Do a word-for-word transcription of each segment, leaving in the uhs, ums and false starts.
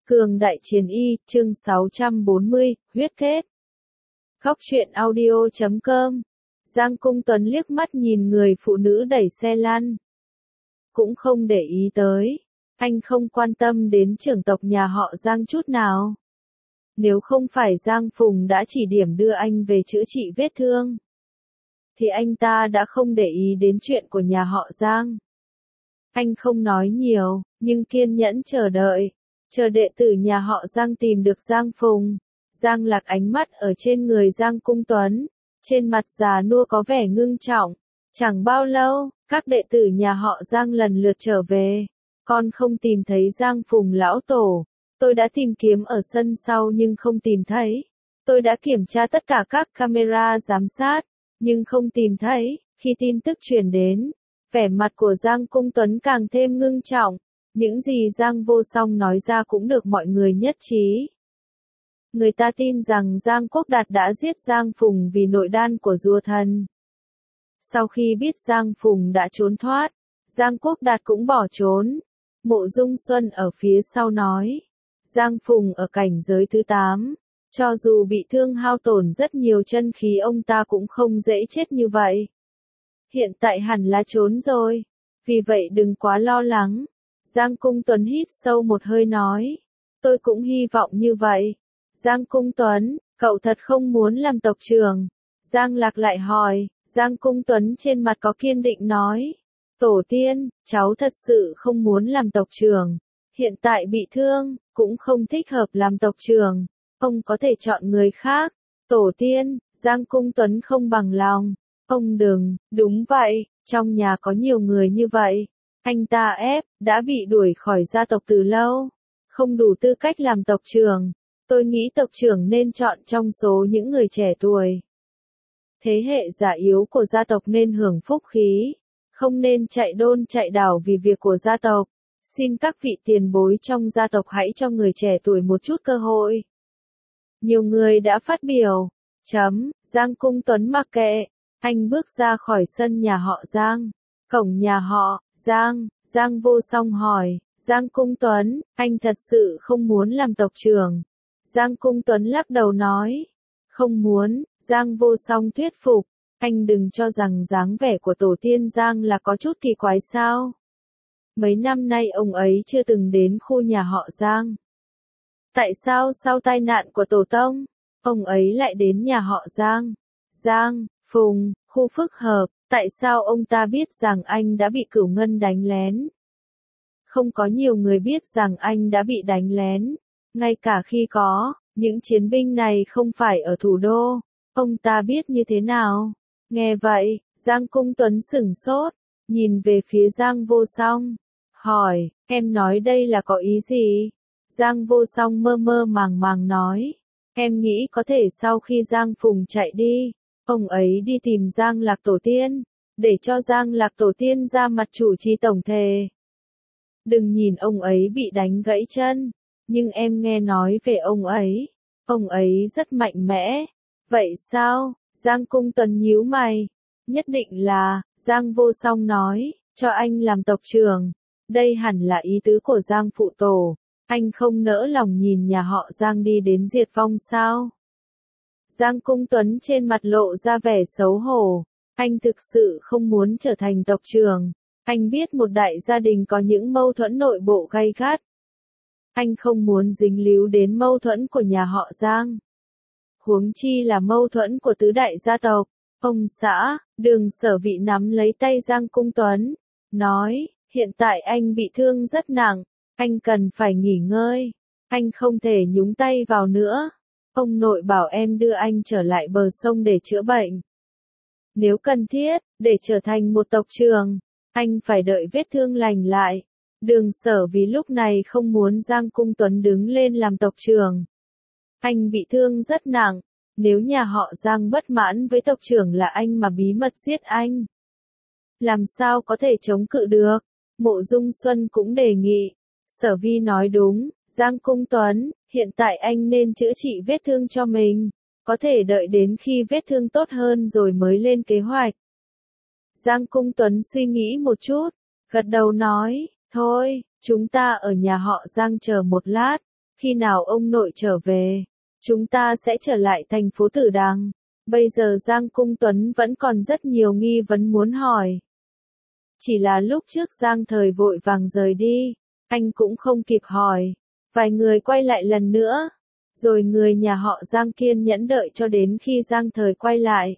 Cường Đại Chiến Y, chương sáu trăm bốn mươi, huyết kết. Góc truyện audio chấm com. Giang Cung Tuấn liếc mắt nhìn người phụ nữ đẩy xe lăn. Cũng không để ý tới. Anh không quan tâm đến trưởng tộc nhà họ Giang chút nào. Nếu không phải Giang Phùng đã chỉ điểm đưa anh về chữa trị vết thương, thì anh ta đã không để ý đến chuyện của nhà họ Giang. Anh không nói nhiều, nhưng kiên nhẫn chờ đợi. Chờ đệ tử nhà họ Giang tìm được Giang Phùng. Giang Lạc ánh mắt ở trên người Giang Cung Tuấn. Trên mặt già nua có vẻ ngưng trọng. Chẳng bao lâu, các đệ tử nhà họ Giang lần lượt trở về. Con không tìm thấy Giang Phùng lão tổ. Tôi đã tìm kiếm ở sân sau nhưng không tìm thấy. Tôi đã kiểm tra tất cả các camera giám sát, nhưng không tìm thấy. Khi tin tức truyền đến, vẻ mặt của Giang Cung Tuấn càng thêm ngưng trọng. Những gì Giang Vô Song nói ra cũng được mọi người nhất trí. Người ta tin rằng Giang Quốc Đạt đã giết Giang Phùng vì nội đan của rùa thần. Sau khi biết Giang Phùng đã trốn thoát, Giang Quốc Đạt cũng bỏ trốn. Mộ Dung Xuân ở phía sau nói, Giang Phùng ở cảnh giới thứ tám, cho dù bị thương hao tổn rất nhiều chân khí ông ta cũng không dễ chết như vậy. Hiện tại hẳn là trốn rồi, vì vậy đừng quá lo lắng. Giang Cung Tuấn hít sâu một hơi nói, tôi cũng hy vọng như vậy. Giang Cung Tuấn, cậu thật không muốn làm tộc trưởng? Giang Lạc lại hỏi. Giang Cung Tuấn trên mặt có kiên định nói, tổ tiên, cháu thật sự không muốn làm tộc trưởng. Hiện tại bị thương, cũng không thích hợp làm tộc trưởng. Ông có thể chọn người khác. Tổ tiên, Giang Cung Tuấn không bằng lòng. Ông đừng, đúng vậy, trong nhà có nhiều người như vậy. Anh ta ép, đã bị đuổi khỏi gia tộc từ lâu. Không đủ tư cách làm tộc trưởng. Tôi nghĩ tộc trưởng nên chọn trong số những người trẻ tuổi. Thế hệ già yếu của gia tộc nên hưởng phúc khí. Không nên chạy đôn chạy đảo vì việc của gia tộc. Xin các vị tiền bối trong gia tộc hãy cho người trẻ tuổi một chút cơ hội. Nhiều người đã phát biểu. Chấm, Giang Cung Tuấn mặc kệ. Anh bước ra khỏi sân nhà họ Giang. Cổng nhà họ Giang, Giang Vô Song hỏi, Giang Cung Tuấn, anh thật sự không muốn làm tộc trưởng? Giang Cung Tuấn lắc đầu nói, không muốn. Giang Vô Song thuyết phục, anh đừng cho rằng dáng vẻ của tổ tiên Giang là có chút kỳ quái sao? Mấy năm nay ông ấy chưa từng đến khu nhà họ Giang. Tại sao sau tai nạn của tổ tông, ông ấy lại đến nhà họ Giang? Giang, Phùng, khu phức hợp, tại sao ông ta biết rằng anh đã bị Cửu Ngân đánh lén? Không có nhiều người biết rằng anh đã bị đánh lén. Ngay cả khi có, những chiến binh này không phải ở thủ đô. Ông ta biết như thế nào? Nghe vậy, Giang Cung Tuấn sửng sốt, nhìn về phía Giang Vô Song, hỏi, em nói đây là có ý gì? Giang Vô Song mơ mơ màng màng nói, em nghĩ có thể sau khi Giang Phùng chạy đi, ông ấy đi tìm Giang Lạc Tổ tiên, để cho Giang Lạc Tổ tiên ra mặt chủ trì tổng thề. Đừng nhìn ông ấy bị đánh gãy chân, nhưng em nghe nói về ông ấy, ông ấy rất mạnh mẽ. Vậy sao? Giang Cung Tuấn nhíu mày. Nhất định là, Giang Vô Song nói, cho anh làm tộc trưởng. Đây hẳn là ý tứ của Giang Phụ Tổ. Anh không nỡ lòng nhìn nhà họ Giang đi đến diệt vong sao? Giang Cung Tuấn trên mặt lộ ra vẻ xấu hổ. Anh thực sự không muốn trở thành tộc trưởng. Anh biết một đại gia đình có những mâu thuẫn nội bộ gay gắt. Anh không muốn dính líu đến mâu thuẫn của nhà họ Giang. Huống chi là mâu thuẫn của tứ đại gia tộc. Ông xã, Đường Sở Vị nắm lấy tay Giang Cung Tuấn, nói, hiện tại anh bị thương rất nặng, anh cần phải nghỉ ngơi, anh không thể nhúng tay vào nữa. Ông nội bảo em đưa anh trở lại bờ sông để chữa bệnh. Nếu cần thiết, để trở thành một tộc trưởng, anh phải đợi vết thương lành lại. Đường Sở Vì lúc này không muốn Giang Cung Tuấn đứng lên làm tộc trưởng. Anh bị thương rất nặng, nếu nhà họ Giang bất mãn với tộc trưởng là anh mà bí mật giết anh, làm sao có thể chống cự được? Mộ Dung Xuân cũng đề nghị. Sở Vi nói đúng, Giang Cung Tuấn, hiện tại anh nên chữa trị vết thương cho mình, có thể đợi đến khi vết thương tốt hơn rồi mới lên kế hoạch. Giang Cung Tuấn suy nghĩ một chút, gật đầu nói, thôi, chúng ta ở nhà họ Giang chờ một lát, Khi nào ông nội trở về, chúng ta sẽ trở lại thành phố Tử Đằng. Bây giờ Giang Cung Tuấn vẫn còn rất nhiều nghi vấn muốn hỏi. Chỉ là lúc trước Giang Thời vội vàng rời đi, anh cũng không kịp hỏi. Vài người quay lại lần nữa, rồi người nhà họ Giang kiên nhẫn đợi cho đến khi Giang Thời quay lại.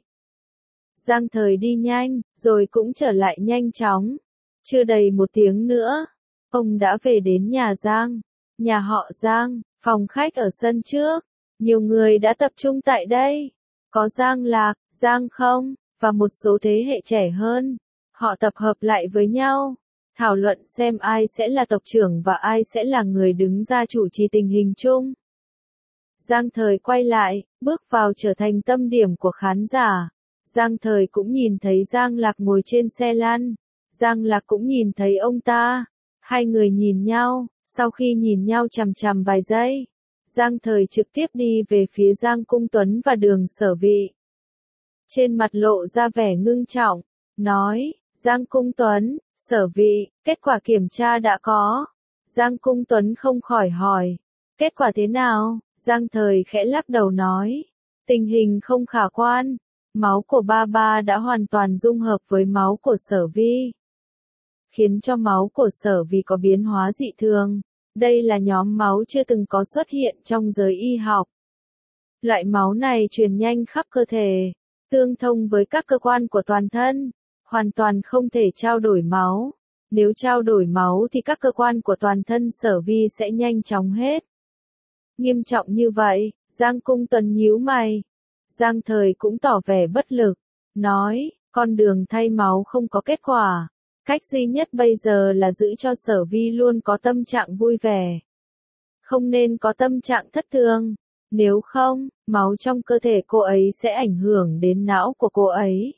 Giang Thời đi nhanh, rồi cũng trở lại nhanh chóng. Chưa đầy một tiếng nữa, ông đã về đến nhà Giang. Nhà họ Giang, phòng khách ở sân trước. Nhiều người đã tập trung tại đây. Có Giang Lạc, Giang Không, và một số thế hệ trẻ hơn. Họ tập hợp lại với nhau, thảo luận xem ai sẽ là tộc trưởng và ai sẽ là người đứng ra chủ trì tình hình chung. Giang Thời quay lại, bước vào trở thành tâm điểm của khán giả. Giang Thời cũng nhìn thấy Giang Lạc ngồi trên xe lăn. Giang Lạc cũng nhìn thấy ông ta. Hai người nhìn nhau, sau khi nhìn nhau chằm chằm vài giây, Giang Thời trực tiếp đi về phía Giang Cung Tuấn và Đường Sở Vị. Trên mặt lộ ra vẻ ngưng trọng, nói, Giang Cung Tuấn, Sở Vị, kết quả kiểm tra đã có. Giang Cung Tuấn không khỏi hỏi, kết quả thế nào? Giang Thời khẽ lắc đầu nói, tình hình không khả quan. Máu của ba ba đã hoàn toàn dung hợp với máu của Sở Vi, khiến cho máu của Sở Vi có biến hóa dị thường. Đây là nhóm máu chưa từng có xuất hiện trong giới y học. Loại máu này truyền nhanh khắp cơ thể, tương thông với các cơ quan của toàn thân, hoàn toàn không thể trao đổi máu. Nếu trao đổi máu thì các cơ quan của toàn thân Sở Vi sẽ nhanh chóng hết. Nghiêm trọng như vậy, Giang Cung Tuấn nhíu mày. Giang Thời cũng tỏ vẻ bất lực, nói, con đường thay máu không có kết quả. Cách duy nhất bây giờ là giữ cho Sở Vi luôn có tâm trạng vui vẻ. Không nên có tâm trạng thất thường. Nếu không, máu trong cơ thể cô ấy sẽ ảnh hưởng đến não của cô ấy.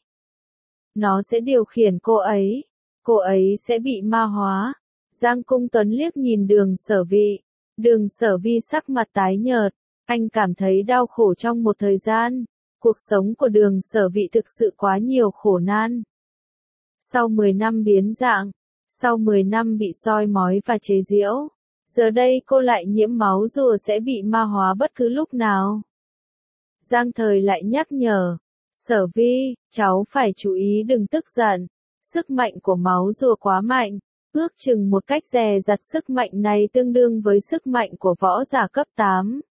Nó sẽ điều khiển cô ấy. Cô ấy sẽ bị ma hóa. Giang Cung Tuấn liếc nhìn Đường Sở Vi. Đường Sở Vi sắc mặt tái nhợt. Anh cảm thấy đau khổ trong một thời gian. Cuộc sống của Đường Sở Vi thực sự quá nhiều khổ nan. Sau mười năm biến dạng, sau mười năm bị soi mói và chế giễu, giờ đây cô lại nhiễm máu rùa sẽ bị ma hóa bất cứ lúc nào. Giang Thời lại nhắc nhở, Sở Vi, cháu phải chú ý đừng tức giận, sức mạnh của máu rùa quá mạnh, ước chừng một cách dè dặt sức mạnh này tương đương với sức mạnh của võ giả cấp tám.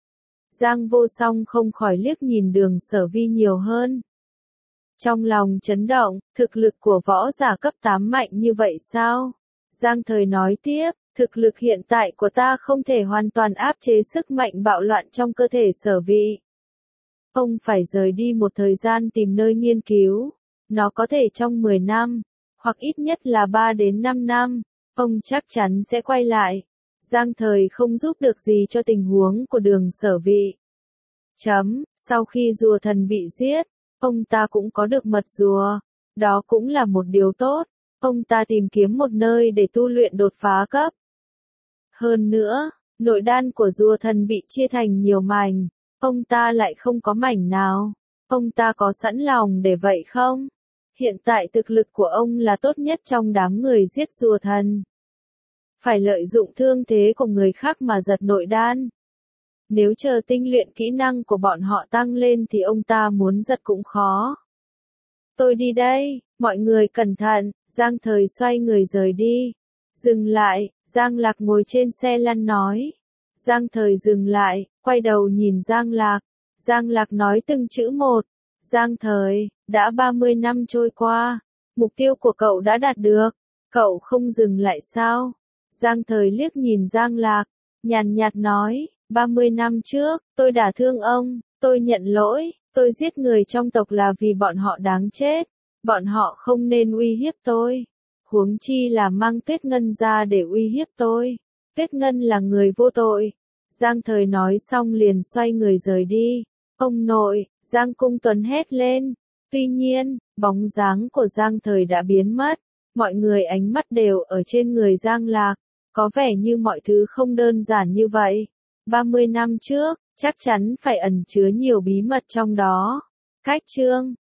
Giang Vô Song không khỏi liếc nhìn Đường Sở Vi nhiều hơn. Trong lòng chấn động, thực lực của võ giả cấp tám mạnh như vậy sao? Giang Thời nói tiếp, thực lực hiện tại của ta không thể hoàn toàn áp chế sức mạnh bạo loạn trong cơ thể Sở Vi. Ông phải rời đi một thời gian tìm nơi nghiên cứu. Nó có thể trong mười năm, hoặc ít nhất là ba đến năm năm, ông chắc chắn sẽ quay lại. Giang Thời không giúp được gì cho tình huống của Đường Sở Vi. Chấm, sau khi rùa thần bị giết, ông ta cũng có được mật rùa. Đó cũng là một điều tốt. Ông ta tìm kiếm một nơi để tu luyện đột phá cấp. Hơn nữa, nội đan của rùa thần bị chia thành nhiều mảnh. Ông ta lại không có mảnh nào. Ông ta có sẵn lòng để vậy không? Hiện tại thực lực của ông là tốt nhất trong đám người giết rùa thần. Phải lợi dụng thương thế của người khác mà giật nội đan. Nếu chờ tinh luyện kỹ năng của bọn họ tăng lên thì ông ta muốn giật cũng khó. Tôi đi đây, mọi người cẩn thận. Giang Thời xoay người rời đi. Dừng lại, Giang Lạc ngồi trên xe lăn nói. Giang Thời dừng lại, quay đầu nhìn Giang Lạc. Giang Lạc nói từng chữ một. Giang Thời, đã ba mươi năm trôi qua, mục tiêu của cậu đã đạt được, cậu không dừng lại sao? Giang Thời liếc nhìn Giang Lạc, nhàn nhạt nói, ba mươi năm trước, tôi đả thương ông, tôi nhận lỗi, tôi giết người trong tộc là vì bọn họ đáng chết, bọn họ không nên uy hiếp tôi. Huống chi là mang Tuyết Ngân ra để uy hiếp tôi. Tuyết Ngân là người vô tội. Giang Thời nói xong liền xoay người rời đi. Ông nội, Giang Cung Tuấn hét lên. Tuy nhiên, bóng dáng của Giang Thời đã biến mất. Mọi người ánh mắt đều ở trên người Giang Lạc. Có vẻ như mọi thứ không đơn giản như vậy. ba mươi năm trước, chắc chắn phải ẩn chứa nhiều bí mật trong đó. Cách chương